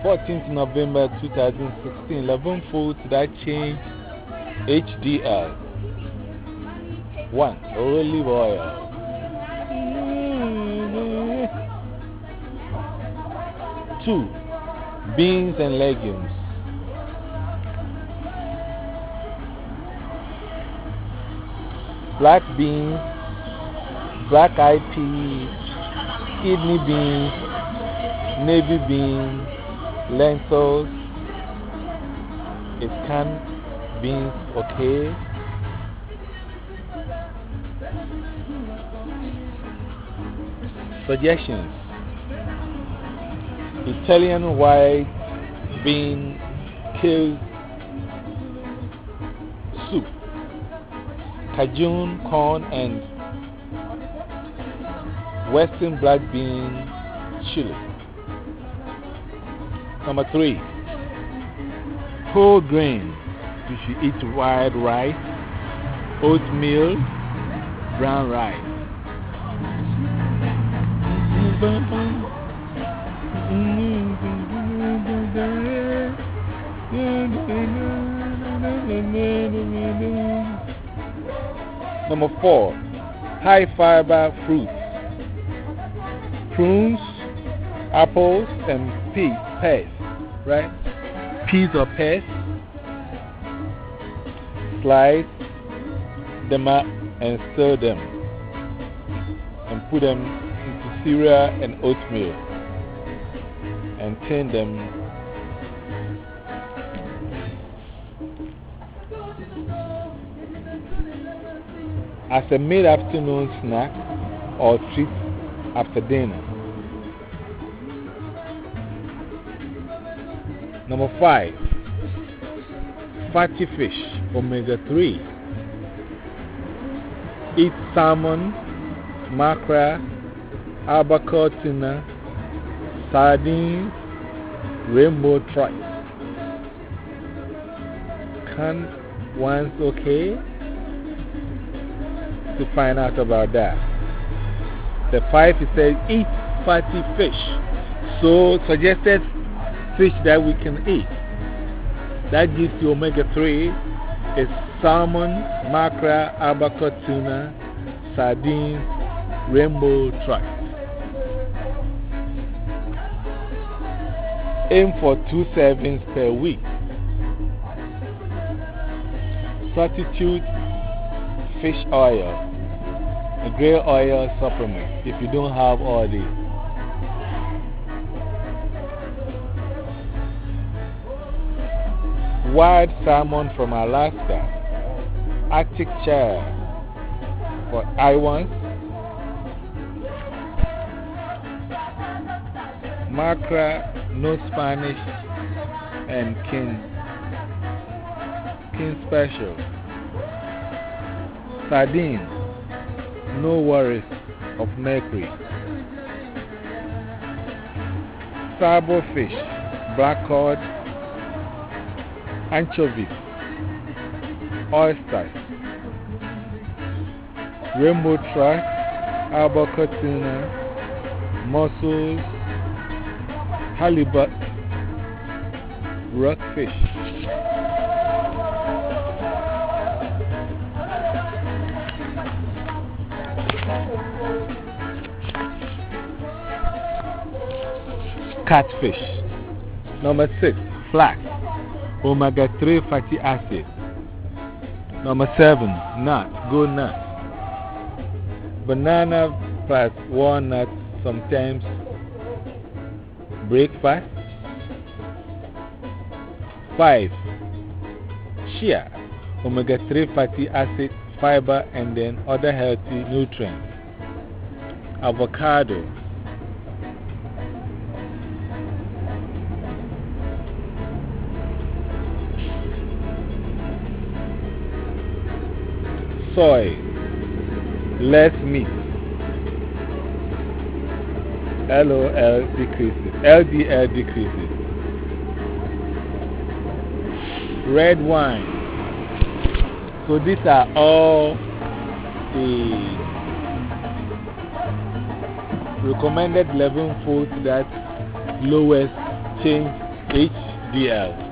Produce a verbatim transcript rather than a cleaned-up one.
fourteenth November two thousand sixteen. eleven foods that change H D L. one. Olive oil. two. Beans and legumes. Black beans, black eyed peas, kidney beans, navy beans, lentils. Is canned beans okay? Suggestions: Italian white bean kale soup, Cajun corn and western black bean chili. Number three, whole grain. You should eat white rice, oatmeal, brown rice. Number four, high fiber fruits, prunes, apples, and peas, pears, right? Peas or pears. Slice them up and stir them and put them into cereal and oatmeal and turn them as a mid-afternoon snack or treat after dinner. Number five, fatty fish, omega three. Eat salmon, mackerel, albacore tuna, sardines, rainbow trout. Canned ones okay? To find out about that. The five, it says eat fatty fish. So suggested fish that we can eat. That gives you omega three is salmon, mackerel, albacore tuna, sardines, rainbow trout. Aim for two servings per week. Substitute fish oil, a gray oil supplement if you don't have all these. Wild salmon from Alaska, Arctic char for Iwans, mackerel, no Spanish, and king, king special. Sardine, no worries of mercury. Sabo fish, black cod, anchovies, oysters, rainbow trout, albacore tuna, mussels, halibut, rockfish. Catfish. Number six, flax, omega three fatty acid. Number seven, nuts, gold nuts. Banana plus walnuts, sometimes breakfast. Five, shea, omega three fatty acid, fiber, and then other healthy nutrients. Avocado. Soy, less meat. L O L decreases, L D L decreases. Red wine. So these are all the recommended eleven foods that lowers change H D L.